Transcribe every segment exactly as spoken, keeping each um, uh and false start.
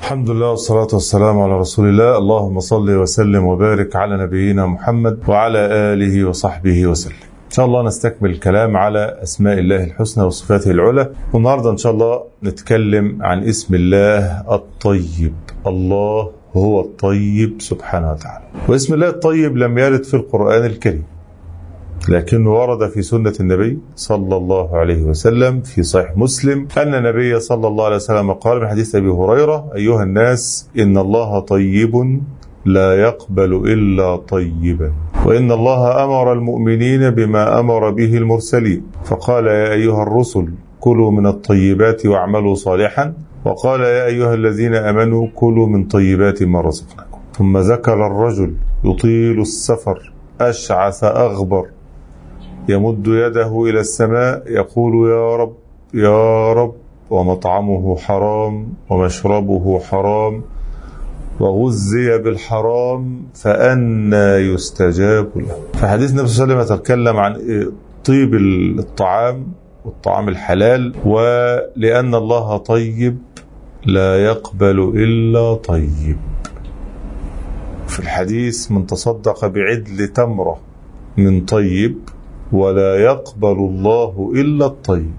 الحمد لله والصلاة والسلام على رسول الله. اللهم صل وسلم وبارك على نبينا محمد وعلى آله وصحبه وسلم. إن شاء الله نستكمل الكلام على أسماء الله الحسنى وصفاته العلى، والنهاردة إن شاء الله نتكلم عن اسم الله الطيب. الله هو الطيب سبحانه وتعالى، واسم الله الطيب لم يرد في القرآن الكريم، لكنه ورد في سنة النبي صلى الله عليه وسلم في صحيح مسلم أن النبي صلى الله عليه وسلم قال من حديث أبي هريرة: أيها الناس، إن الله طيب لا يقبل إلا طيبا، وإن الله أمر المؤمنين بما أمر به المرسلين، فقال: يا أيها الرسل كلوا من الطيبات واعملوا صالحا، وقال: يا أيها الذين آمنوا كلوا من طيبات ما رزقناكم. ثم ذكر الرجل يطيل السفر أشعث أغبر يمد يده إلى السماء يقول: يا رب يا رب، ومطعمه حرام ومشربه حرام وغذي بالحرام فأنى يستجاب له. فحديث النبي صلى الله عليه وسلم يتكلم عن طيب الطعام والطعام الحلال، ولأن الله طيب لا يقبل إلا طيب. في الحديث: من تصدق بعدل تمرة من طيب ولا يقبل الله إلا الطيب،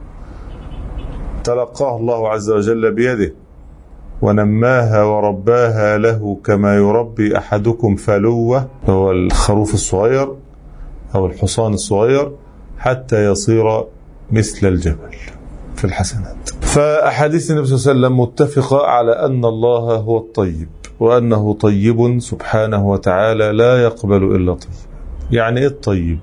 تلقاه الله عز وجل بيده ونماها ورباها له كما يربي أحدكم فلوة، هو الخروف الصغير أو الحصان الصغير، حتى يصير مثل الجبل في الحسنات. فأحاديث النبي صلى الله عليه وسلم متفقة على أن الله هو الطيب، وأنه طيب سبحانه وتعالى لا يقبل إلا طيب. يعني إيه الطيب؟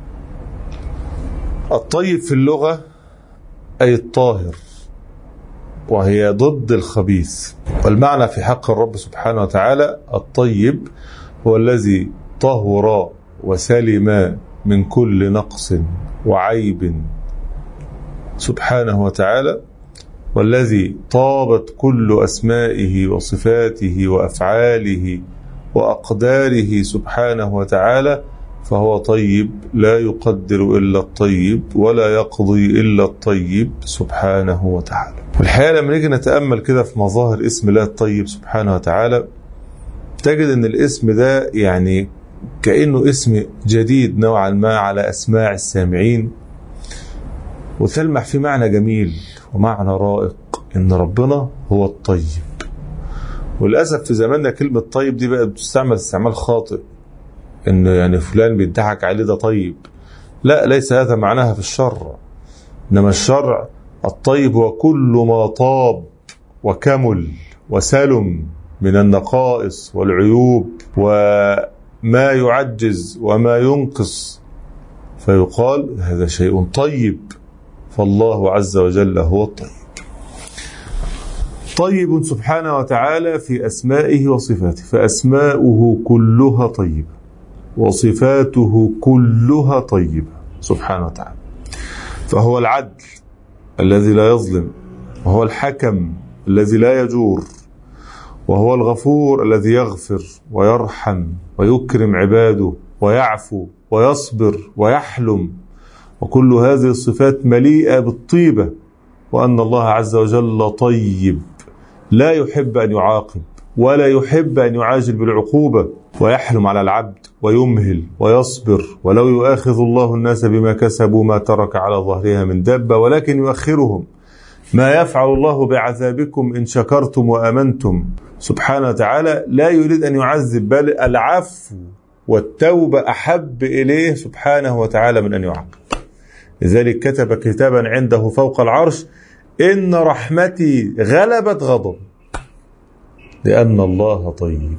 الطيب في اللغة أي الطاهر، وهي ضد الخبيث. والمعنى في حق الرب سبحانه وتعالى: الطيب هو الذي طهر وسلم من كل نقص وعيب سبحانه وتعالى، والذي طابت كل أسمائه وصفاته وأفعاله وأقداره سبحانه وتعالى، فهو طيب لا يقدر إلا الطيب ولا يقضي إلا الطيب سبحانه وتعالى. والحقيقة لما نيجي نتأمل كده في مظاهر اسم الله الطيب سبحانه وتعالى، تجد أن الاسم ده يعني كأنه اسم جديد نوعا ما على أسماع السامعين، وتلمح في معنى جميل ومعنى رائق، أن ربنا هو الطيب. وللأسف في زماننا كلمة طيب دي بقى بتستعمل استعمال خاطئ، انه يعني فلان بيضحك عليه ده طيب. لا، ليس هذا معناها في الشرع. انما الشرع الطيب هو كل ما طاب وكمل وسلم من النقائص والعيوب وما يعجز وما ينقص، فيقال هذا شيء طيب. فالله عز وجل هو الطيب. طيب سبحانه وتعالى في أسمائه وصفاته، فأسماؤه كلها طيبة وصفاته كلها طيبة سبحانه وتعالى. فهو العدل الذي لا يظلم، وهو الحكم الذي لا يجور، وهو الغفور الذي يغفر ويرحم ويكرم عباده ويعفو ويصبر ويحلم، وكل هذه الصفات مليئة بالطيبة. وأن الله عز وجل طيب لا يحب أن يعاقب ولا يحب أن يعاجل بالعقوبة، ويحلم على العبد ويمهل ويصبر. ولو يؤاخذ الله الناس بما كسبوا ما ترك على ظهرها من دابة ولكن يؤخرهم. ما يفعل الله بعذابكم إن شكرتم وأمنتم. سبحانه وتعالى لا يريد أن يعذب، بل العفو والتوبة أحب إليه سبحانه وتعالى من أن يعاقب. لذلك كتب كتابا عنده فوق العرش: إن رحمتي غلبت غضب، لأن الله طيب.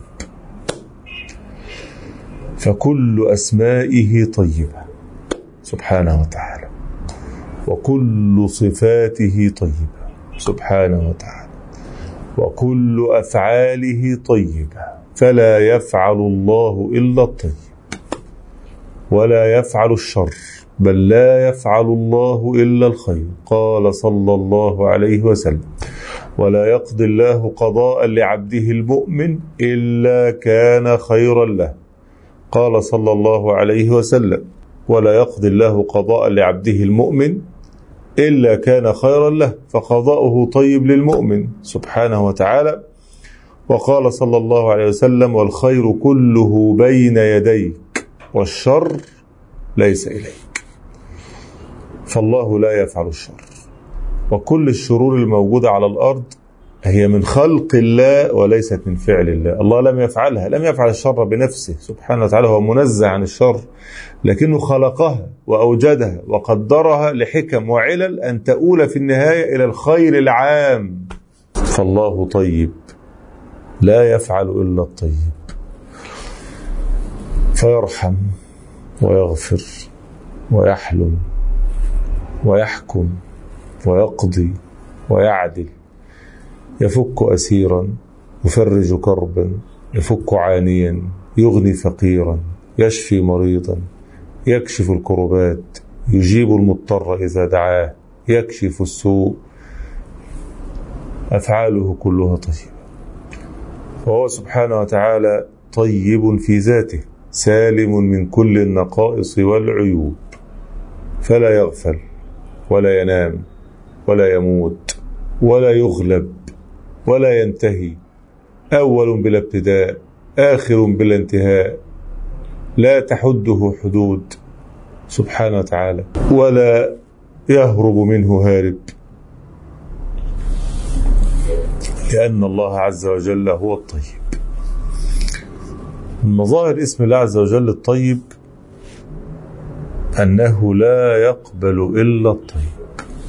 فكل أسمائه طيبة سبحانه وتعالى، وكل صفاته طيبة سبحانه وتعالى، وكل أفعاله طيبة. فلا يفعل الله إلا الطيب ولا يفعل الشر، بل لا يفعل الله إلا الخير. قال صلى الله عليه وسلم: ولا يقضي الله قضاء لعبده المؤمن إلا كان خيرا له. قال صلى الله عليه وسلم: ولا يقضي الله قضاء لعبده المؤمن إلا كان خيرا له. فقضاؤه طيب للمؤمن سبحانه وتعالى، وقال صلى الله عليه وسلم: والخير كله بين يديك والشر ليس إليك. فالله لا يفعل الشر، وكل الشرور الموجودة على الأرض هي من خلق الله وليست من فعل الله. الله لم يفعلها، لم يفعل الشر بنفسه سبحانه وتعالى، هو منزه عن الشر، لكنه خلقها وأوجدها وقدرها لحكم وعلل أن تؤول في النهاية إلى الخير العام. فالله طيب لا يفعل إلا الطيب، فيرحم ويغفر ويحلم ويحكم ويقضي ويعدل، يفك أسيرا، يفرج كربا، يفك عانيا، يغني فقيرا، يشفي مريضا، يكشف الكربات، يجيب المضطر إذا دعاه، يكشف السوء. أفعاله كلها طيبة، وهو سبحانه وتعالى طيب في ذاته، سالم من كل النقائص والعيوب، فلا يغفل ولا ينام ولا يموت ولا يغلب ولا ينتهي، أول بلا ابتداء، آخر بلا انتهاء، لا تحده حدود سبحانه وتعالى، ولا يهرب منه هارب، لأن الله عز وجل هو الطيب. من مظاهر اسم الله عز وجل الطيب أنه لا يقبل إلا الطيب،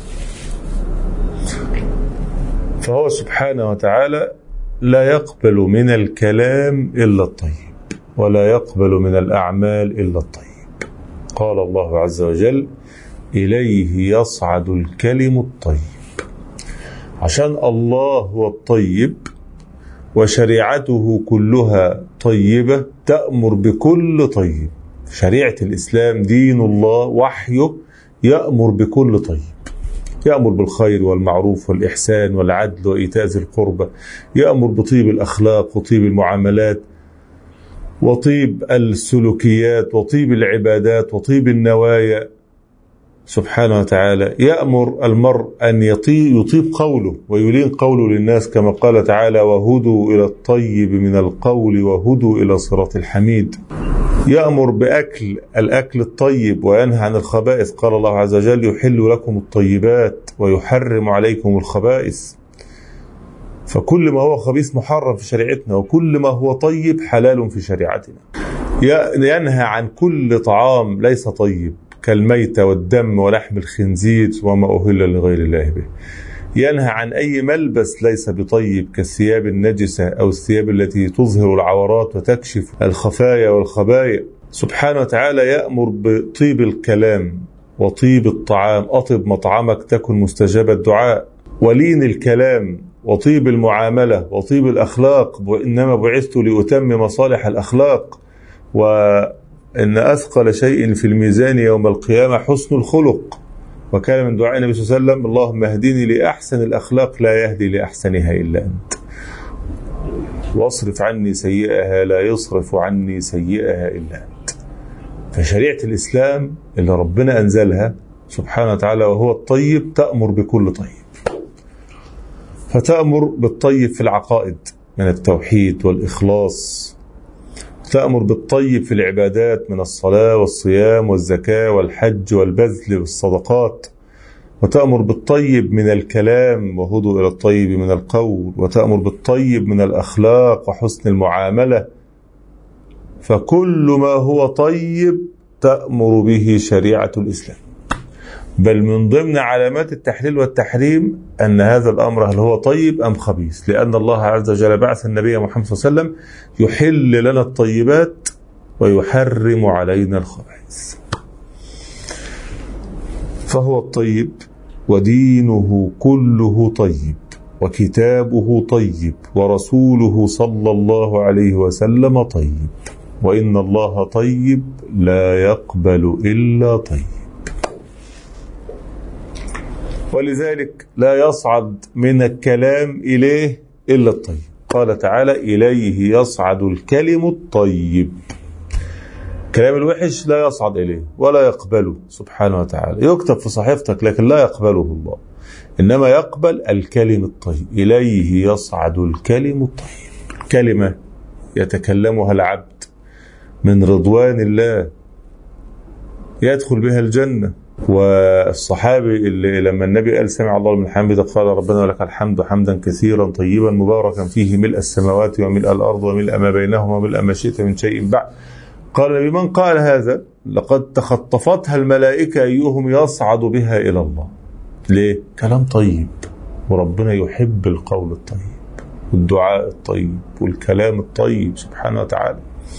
فهو سبحانه وتعالى لا يقبل من الكلام إلا الطيب، ولا يقبل من الأعمال إلا الطيب. قال الله عز وجل: إليه يصعد الكلم الطيب. عشان الله هو الطيب وشريعته كلها طيبة تأمر بكل طيب. شريعة الإسلام دين الله، وحيه يأمر بكل طيب، يأمر بالخير والمعروف والإحسان والعدل وإيتاء ذي القربى، يأمر بطيب الأخلاق وطيب المعاملات وطيب السلوكيات وطيب العبادات وطيب النوايا سبحانه وتعالى. يأمر المرء أن يطيب قوله ويلين قوله للناس، كما قال تعالى: وهدوا إلى الطيب من القول وهدوا إلى صراط الحميد. يأمر بأكل الأكل الطيب وينهى عن الخبائث، قال الله عز وجل: يحل لكم الطيبات ويحرم عليكم الخبائث. فكل ما هو خبيث محرم في شريعتنا، وكل ما هو طيب حلال في شريعتنا. ينهى عن كل طعام ليس طيب كالميتة والدم ولحم الخنزير وما أهل لغير الله به. ينهى عن أي ملبس ليس بطيب كالثياب النجسة أو الثياب التي تظهر العورات وتكشف الخفايا والخبايا. سبحانه وتعالى يأمر بطيب الكلام وطيب الطعام، أطب مطعمك تكن مستجاب الدعاء، ولين الكلام وطيب المعاملة وطيب الأخلاق، وإنما بعثت لأتمم مصالح الأخلاق، وإن أثقل شيء في الميزان يوم القيامة حسن الخلق. وكان من دعاء النبي صلى الله عليه وسلم: اللهم اهدني لأحسن الأخلاق لا يهدي لأحسنها إلا أنت، واصرف عني سيئها لا يصرف عني سيئها إلا أنت. فشريعة الإسلام اللي ربنا أنزلها سبحانه وتعالى وهو الطيب تأمر بكل طيب، فتأمر بالطيب في العقائد من التوحيد والإخلاص، تأمر بالطيب في العبادات من الصلاة والصيام والزكاة والحج والبذل والصدقات، وتأمر بالطيب من الكلام وهدوا إلى الطيب من القول، وتأمر بالطيب من الأخلاق وحسن المعاملة. فكل ما هو طيب تأمر به شريعة الإسلام. بل من ضمن علامات التحليل والتحريم أن هذا الأمر هل هو طيب أم خبيث، لأن الله عز وجل بعث النبي محمد صلى الله عليه وسلم يحل لنا الطيبات ويحرم علينا الخبائث. فهو الطيب، ودينه كله طيب، وكتابه طيب، ورسوله صلى الله عليه وسلم طيب، وإن الله طيب لا يقبل إلا طيب. ولذلك لا يصعد من الكلام إليه إلا الطيب. قال تعالى: إليه يصعد الكلم الطيب. كلام الوحش لا يصعد إليه ولا يقبله سبحانه وتعالى، يكتب في صحيفتك لكن لا يقبله الله، إنما يقبل الكلم الطيب. إليه يصعد الكلم الطيب. كلمة يتكلمها العبد من رضوان الله يدخل بها الجنة. والصحابي اللي لما النبي قال سمع الله من حمده قال ربنا ولك الحمد حمدا كثيرا طيبا مباركا فيه ملء السماوات وملء الأرض وملء ما بينهما وملء ما شئت من شيء بعد. قال النبي من قال هذا لقد تخطفتها الملائكة أيهم يصعد بها إلى الله. ليه؟ كلام طيب، وربنا يحب القول الطيب والدعاء الطيب والكلام الطيب سبحانه وتعالى.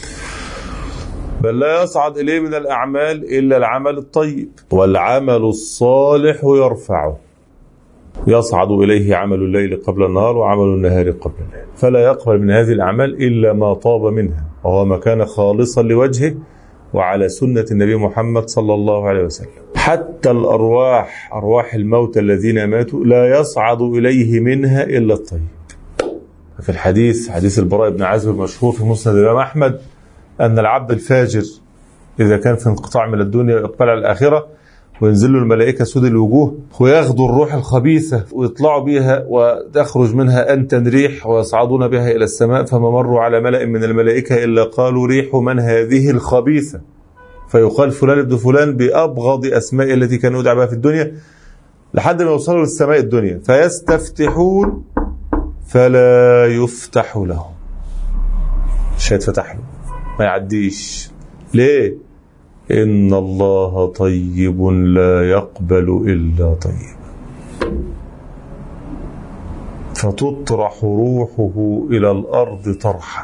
بل لا يصعد إليه من الأعمال إلا العمل الطيب، والعمل الصالح يرفعه. يصعد إليه عمل الليل قبل النهار وعمل النهار قبل الليل، فلا يقبل من هذه الأعمال إلا ما طاب منها وهو ما كان خالصا لوجهه وعلى سنة النبي محمد صلى الله عليه وسلم. حتى الأرواح، أرواح الموتى الذين ماتوا، لا يصعد إليه منها إلا الطيب. في الحديث حديث البراء بن عازب المشهور في مسند الإمام أحمد أن العبد الفاجر إذا كان في انقطاع من الدنيا يقبل على الآخرة وينزل له الملائكة سود الوجوه وياخذوا الروح الخبيثة ويطلعوا بها وتخرج منها أنتن ريح ويصعدون بها إلى السماء، فما مروا على ملأ من الملائكة إلا قالوا ريح من هذه الخبيثة، فيقال فلان ابن فلان بأبغض أسماء التي كان يدعى بها في الدنيا، لحد ما يوصلوا للسماء الدنيا فيستفتحون فلا يفتح لهم، مش هيتفتح له، ما يعديش. ليه؟ إن الله طيب لا يقبل إلا طيب، فتطرح روحه إلى الأرض طرحا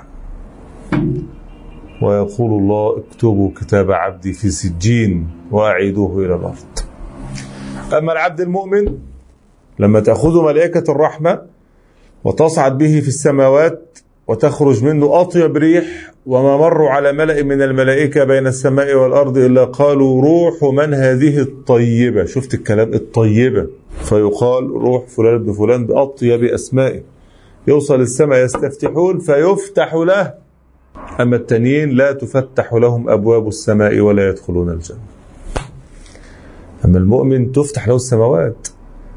ويقول الله اكتبوا كتاب عبدي في سجين وأعيدوه إلى الأرض. أما العبد المؤمن لما تأخذ ملائكة الرحمة وتصعد به في السماوات وتخرج منه أطيب ريح، وما مروا على ملأ من الملائكة بين السماء والأرض إلا قالوا روح من هذه الطيبة. شفت الكلام؟ الطيبة. فيقال روح فلان بن فلان بأطيب أسمائه. يوصل السماء يستفتحون فيفتح له، أما التانيين لا تفتح لهم أبواب السماء ولا يدخلون الجنة. أما المؤمن تفتح له السماوات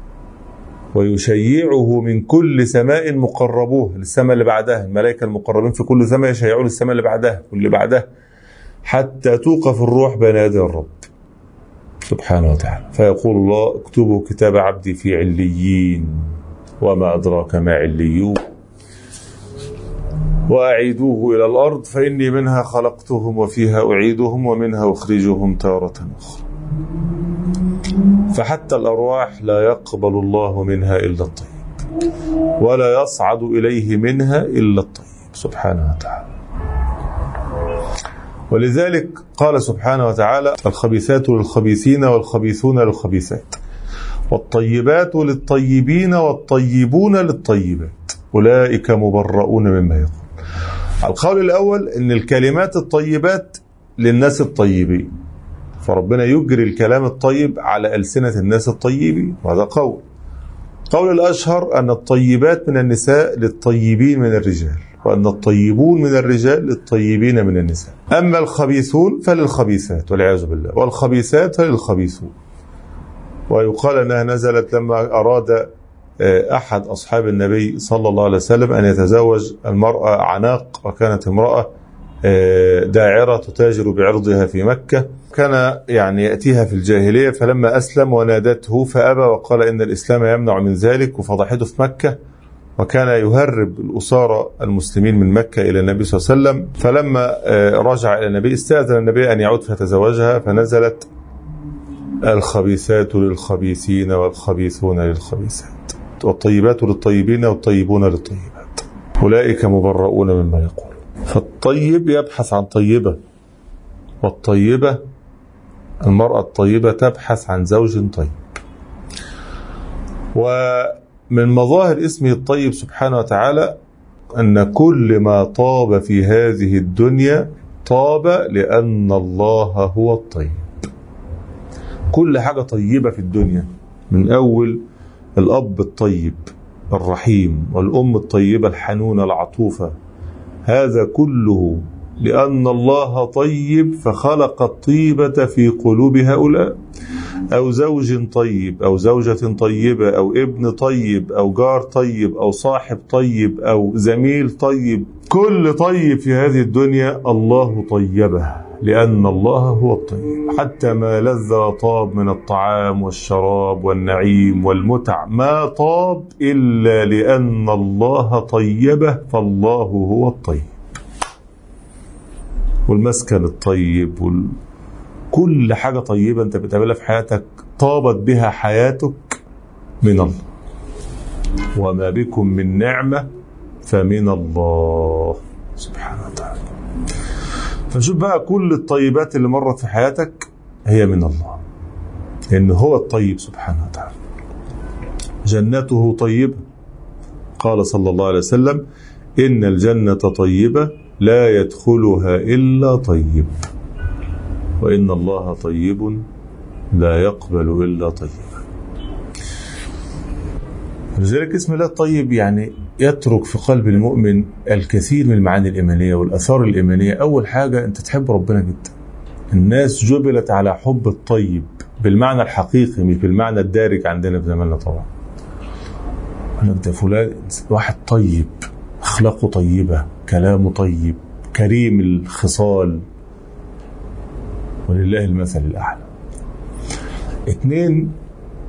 ويشيعه من كل سماء مقربوه للسماء اللي بعدها. الملائكة المقربين في كل سماء يشيعون للسماء اللي بعدها واللي بعدها حتى توقف الروح بين يدي الرب سبحانه وتعالى، فيقول الله اكتبوا كتاب عبدي في عليين وما أدراك ما عليون وأعيدوه إلى الأرض فإني منها خلقتهم وفيها أعيدهم ومنها أخرجهم تارة أخرى. فحتى الأرواح لا يقبل الله منها إلا الطيب ولا يصعد إليه منها إلا الطيب سبحانه وتعالى. ولذلك قال سبحانه وتعالى الخبيثات للخبيثين والخبيثون للخبيثات والطيبات للطيبين والطيبون للطيبات أولئك مبرؤون مما يقول. القول الأول أن الكلمات الطيبات للناس الطيبين، فربنا يجري الكلام الطيب على ألسنة الناس الطيبين، وهذا قول. قول الأشهر أن الطيبات من النساء للطيبين من الرجال، وأن الطيبون من الرجال للطيبين من النساء. أما الخبيثون فللخبيثات والعياذ بالله، والخبيثات فللخبيثون. ويقال أنها نزلت لما أراد أحد أصحاب النبي صلى الله عليه وسلم أن يتزوج المرأة عناق، وكانت امرأة داعرة تتاجر بعرضها في مكة، كان يعني يأتيها في الجاهلية، فلما أسلم ونادته فأبى وقال إن الإسلام يمنع من ذلك، وفضحته في مكة، وكان يهرب الأسارة المسلمين من مكة إلى النبي صلى الله عليه وسلم. فلما رجع إلى النبي استأذن النبي أن يعود فتزوجها، فنزلت الخبيثات للخبيثين والخبيثون للخبيثات والطيبات للطيبين والطيبون للطيبات أولئك مبرؤون مما يقول. فالطيب يبحث عن طيبة، والطيبة المرأة الطيبة تبحث عن زوج طيب. ومن مظاهر اسمه الطيب سبحانه وتعالى أن كل ما طاب في هذه الدنيا طاب لأن الله هو الطيب. كل حاجة طيبة في الدنيا، من أول الأب الطيب الرحيم والأم الطيبة الحنونة العطوفة، هذا كله لأن الله طيب فخلق الطيبة في قلوب هؤلاء. أو زوج طيب أو زوجة طيبة أو ابن طيب أو جار طيب أو صاحب طيب أو زميل طيب، كل طيب في هذه الدنيا الله طيبه، لأن الله هو الطيب. حتى ما لذ وطاب من الطعام والشراب والنعيم والمتع ما طاب إلا لأن الله طيبه، فالله هو الطيب. والمسكن الطيب وال... كل حاجة طيبة أنت بتقابلها في حياتك طابت بها حياتك من الله. وما بكم من نعمة فمن الله سبحانه وتعالى. فشوف بقى كل الطيبات اللي مرت في حياتك هي من الله، لأنه هو الطيب سبحانه وتعالى. جنته طيبة، قال صلى الله عليه وسلم: إن الجنة طيبة لا يدخلها إلا طيب، وإن الله طيب لا يقبل إلا طيبا. لذلك اسم الله الطيب يعني يترك في قلب المؤمن الكثير من المعاني الإيمانية والأثار الإيمانية. أول حاجة أنت تحب ربنا جدا. الناس جبلت على حب الطيب بالمعنى الحقيقي، مش بالمعنى الدارج عندنا في زماننا طبعا. ده فلان واحد طيب، أخلاقه طيبة، كلامه طيب، كريم الخصال، ولله المثل الأعلى. اثنين،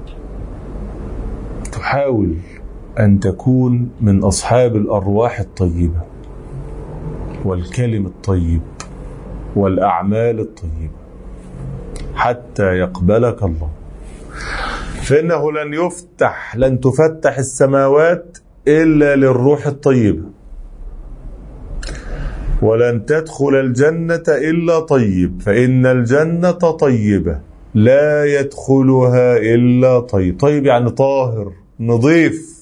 تحاول أن تكون من أصحاب الأرواح الطيبة والكلم الطيب والأعمال الطيبة حتى يقبلك الله. فإنه لن يفتح لن تفتح السماوات إلا للروح الطيبة، ولن تدخل الجنة إلا طيب، فإن الجنة طيبة لا يدخلها إلا طيب. طيب يعني طاهر نظيف.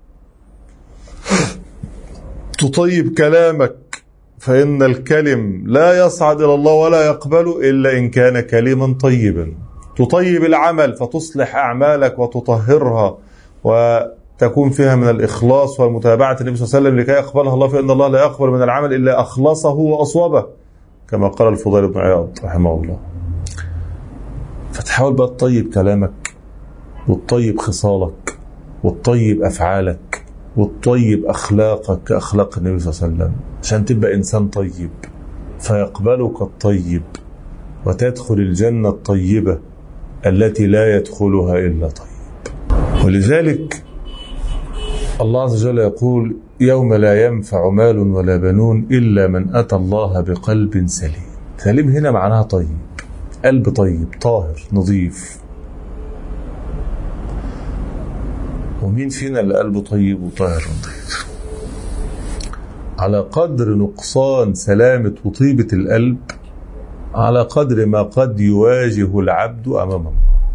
تطيب كلامك، فإن الكلم لا يصعد إلى الله ولا يقبل إلا إن كان كلما طيبا. تطيب العمل، فتصلح أعمالك وتطهرها وتكون فيها من الإخلاص والمتابعة النبي صلى الله عليه وسلم لكي يقبلها الله، فإن الله لا يقبل من العمل إلا أخلصه وأصوبه، كما قال الفضيل بن عياض رحمه الله. فتحاول بقى تطيب كلامك وتطيب خصالك وتطيب أفعالك وتطيب أخلاقك كأخلاق النبي صلى الله عليه وسلم، عشان تبقى إنسان طيب فيقبلك الطيب وتدخل الجنة الطيبة التي لا يدخلها إلا طيب. ولذلك الله عز وجل يقول: يوم لا ينفع مال ولا بنون إلا من أتى الله بقلب سليم. سليم هنا معناها طيب، قلب طيب طاهر نظيف. ومين فينا اللي قلبه طيب وطاهر نظيف؟ على قدر نقصان سلامة وطيبة القلب على قدر ما قد يواجه العبد أمام الله.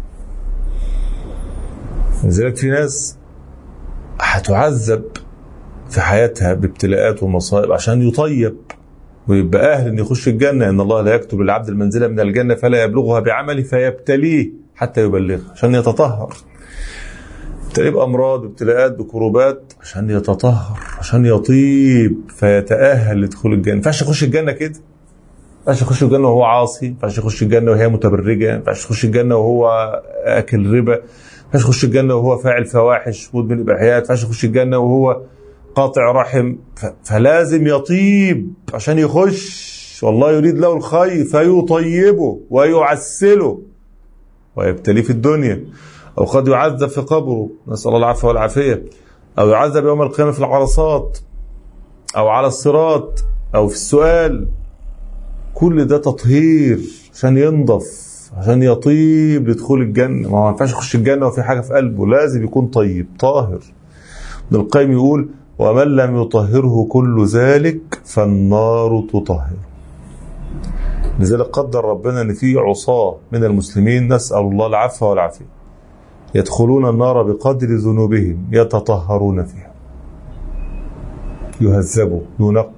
لذلك في ناس هتعذب في حياتها بابتلاءات ومصائب عشان يطيب ويبقى أهل أن يخش الجنة. إن الله لا يكتب للعبد المنزلة من الجنة فلا يبلغها بعمله فيبتليه حتى يبلغها، عشان يتطهر. تجيب أمراض وابتلاءات بكروبات عشان يتطهر، عشان يطيب فيتأهل لدخول الجنة. ما ينفعش يخش الجنة كده، ما ينفعش يخش الجنة وهو عاصي، ما ينفعش يخش الجنة وهي متبرجة، ما ينفعش يخش الجنة وهو أكل ربا، ما ينفعش يخش الجنة وهو فاعل فواحش مدمن إباحيات، ما ينفعش يخش الجنة وهو قاطع رحم. فلازم يطيب عشان يخش، والله يريد له الخير فيطيبه ويعسله ويبتليه في الدنيا، أو قد يعذب في قبره، نسأل الله العفو والعافية، أو يعذب يوم القيامة في العرصات أو على الصراط أو في السؤال. كل ده تطهير عشان ينضف، عشان يطيب لدخول الجنة. ما هو ما ينفعش يخش الجنة وفي حاجة في قلبه، لازم يكون طيب طاهر. ابن القيم يقول: ومن لم يطهره كل ذلك فالنار تطهر. لذلك قدر ربنا أن في عصاة من المسلمين، نسأل الله العفو والعافية، يدخلون النار بقدر ذنوبهم يتطهرون فيها، يهذبوا ينقوا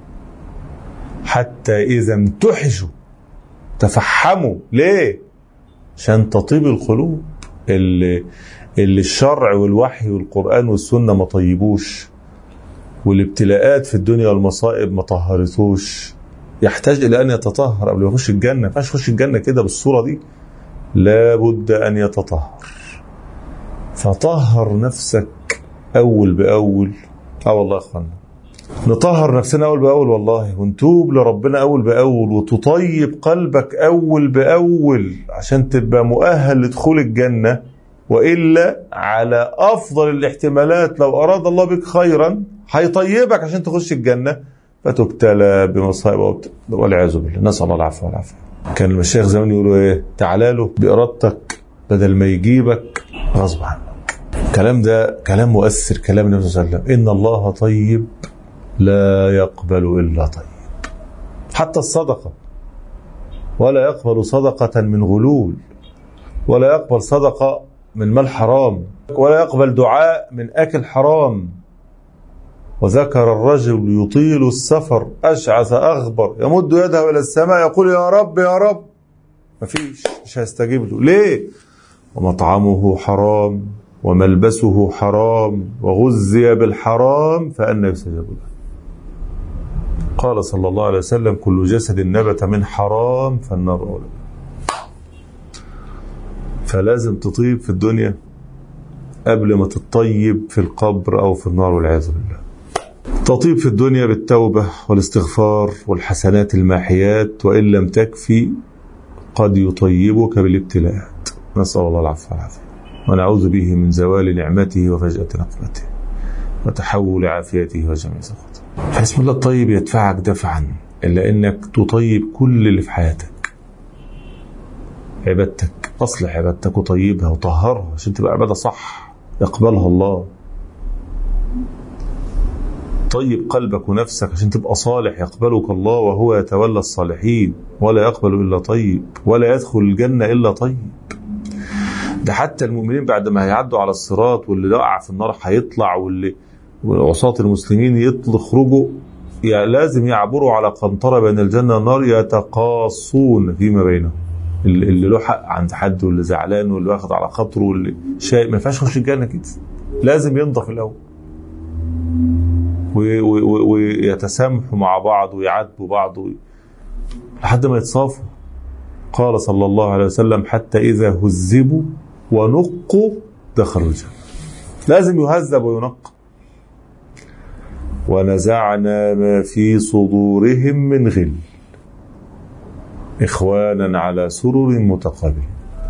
حتى إذا امتحشوا تفحموا. ليه؟ عشان تطيب القلوب اللي, اللي الشرع والوحي والقرآن والسنة ما طيبوش، والابتلاءات في الدنيا والمصائب ما طهرتوش. يحتاج إلى أن يتطهر قبل ما يخش الجنة. ما ينفعش يخش الجنة كده بالصورة دي، لا بد أن يتطهر. فطهر نفسك أول بأول. اه والله يا أخوانا نطهر نفسنا أول بأول والله، ونتوب لربنا أول بأول، وتطيب قلبك أول بأول عشان تبقى مؤهل لدخول الجنة. وإلا على أفضل الاحتمالات لو أراد الله بك خيرا هيطيبك عشان تخش الجنة، فتبتلى بمصائب والعياذ بالله، نسأل الله العفو والعافية. كان المشايخ زمان يقولوا ايه؟ تعالى له بإرادتك بدل ما يجيبك غصب عنك. الكلام ده كلام مؤثر، كلام النبي صلى الله عليه وسلم: إن الله طيب لا يقبل إلا طيب. حتى الصدقة، ولا يقبل صدقة من غلول، ولا يقبل صدقة من مال حرام، ولا يقبل دعاء من أكل حرام. وذكر الرجل يطيل السفر أشعث أغبر يمد يده إلى السماء يقول يا رب يا رب، مفيش، مش هيستجيب له. ليه؟ ومطعمه حرام وملبسه حرام وغذي بالحرام فأنى يستجاب له. قال صلى الله عليه وسلم: كل جسد نبت من حرام فالنار أولى. فلازم تطيب في الدنيا قبل ما تطيب في القبر أو في النار والعياذ بالله. تطيب في الدنيا بالتوبة والاستغفار والحسنات الماحيات، وإن لم تكفي قد يطيبك بالابتلاءات، نسأل الله العفو والعافية، ونعوذ به من زوال نعمته وفجأة نقمته وتحول عافيته وجميع سخطه. فاسم الله الطيب يدفعك دفعا إلا أنك تطيب كل اللي في حياتك. عبادتك، أصلح عبادتك وطيبها وطهرها عشان تبقى عبادة صح يقبلها الله. طيب قلبك ونفسك عشان تبقى صالح يقبلك الله، وهو يتولى الصالحين ولا يقبل إلا طيب، ولا يدخل الجنة إلا طيب. ده حتى المؤمنين بعد ما هيعدوا على الصراط، واللي وقع في النار هيطلع، واللي وعصاة المسلمين يخرجوا، يعني لازم يعبروا على قنطرة بين الجنة والنار يتقاصون فيما بينهم. اللي له حق عند حد، واللي زعلان، واللي واخد على خاطره، واللي شيء ما ينفعش يخش الجنة كده، لازم ينضف الأول ويتسامحوا مع بعض ويعاتبوا بعض لحد ما يتصافوا. قال صلى الله عليه وسلم: حتى إذا هذبوا ونقوا دخلوا الجنة. لازم يهذب وينقى. ونزعنا ما في صدورهم من غل إخوانا على سرر متقابلين.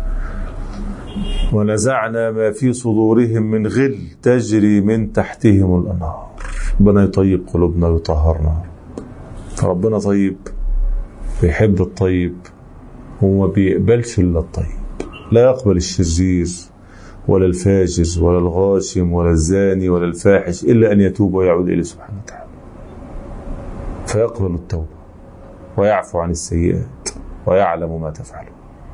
ونزعنا ما في صدورهم من غل تجري من تحتهم الأنهار. ربنا يطيب قلوبنا ويطهرنا. ربنا طيب، بيحب الطيب، وما بيقبلش إلا الطيب. لا يقبل الشرير ولا الفاجر ولا الغاشم ولا الزاني ولا الفاحش إلا أن يتوب ويعود إليه سبحانه وتعالى، فيقبل التوبة ويعفو عن السيئات ويعلم ما تفعله.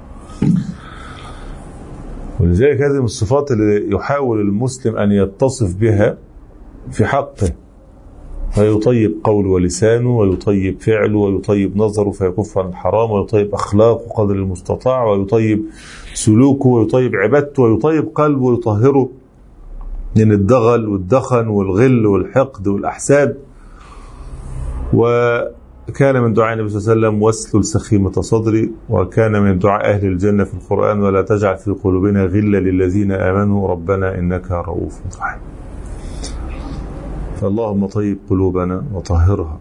ولذلك هذه من الصفات اللي يحاول المسلم أن يتصف بها في حقه، فيطيب قول ولسانه، ويطيب فعله، ويطيب نظره فيكف عن الحرام، ويطيب أخلاقه قدر المستطاع، ويطيب سلوكه، ويطيب عبادته، ويطيب قلبه ويطهره من الدغل والدخن والغل والحقد والأحساد. وكان من دعاء النبي صلى الله عليه وسلم: واسلل سخيمة صدري. وكان من دعاء أهل الجنة في القرآن: ولا تجعل في قلوبنا غلا للذين آمنوا ربنا إنك رؤوف رحيم. فاللهم طيب قلوبنا وطهرها،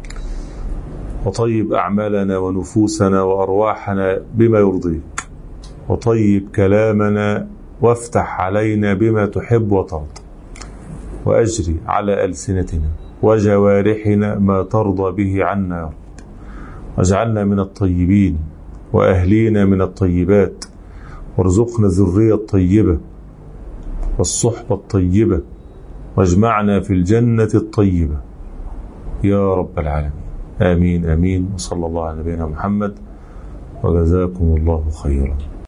وطيب أعمالنا ونفوسنا وأرواحنا بما يرضيك، وطيب كلامنا وافتح علينا بما تحب وترضى، وأجري على ألسنتنا وجوارحنا ما ترضى به عنا يا رب. واجعلنا من الطيبين وأهلينا من الطيبات، وارزقنا الذرية الطيبة والصحبة الطيبة، واجمعنا في الجنة الطيبة يا رب العالمين. آمين آمين. وصلى الله على نبينا محمد، وجزاكم الله خيرا.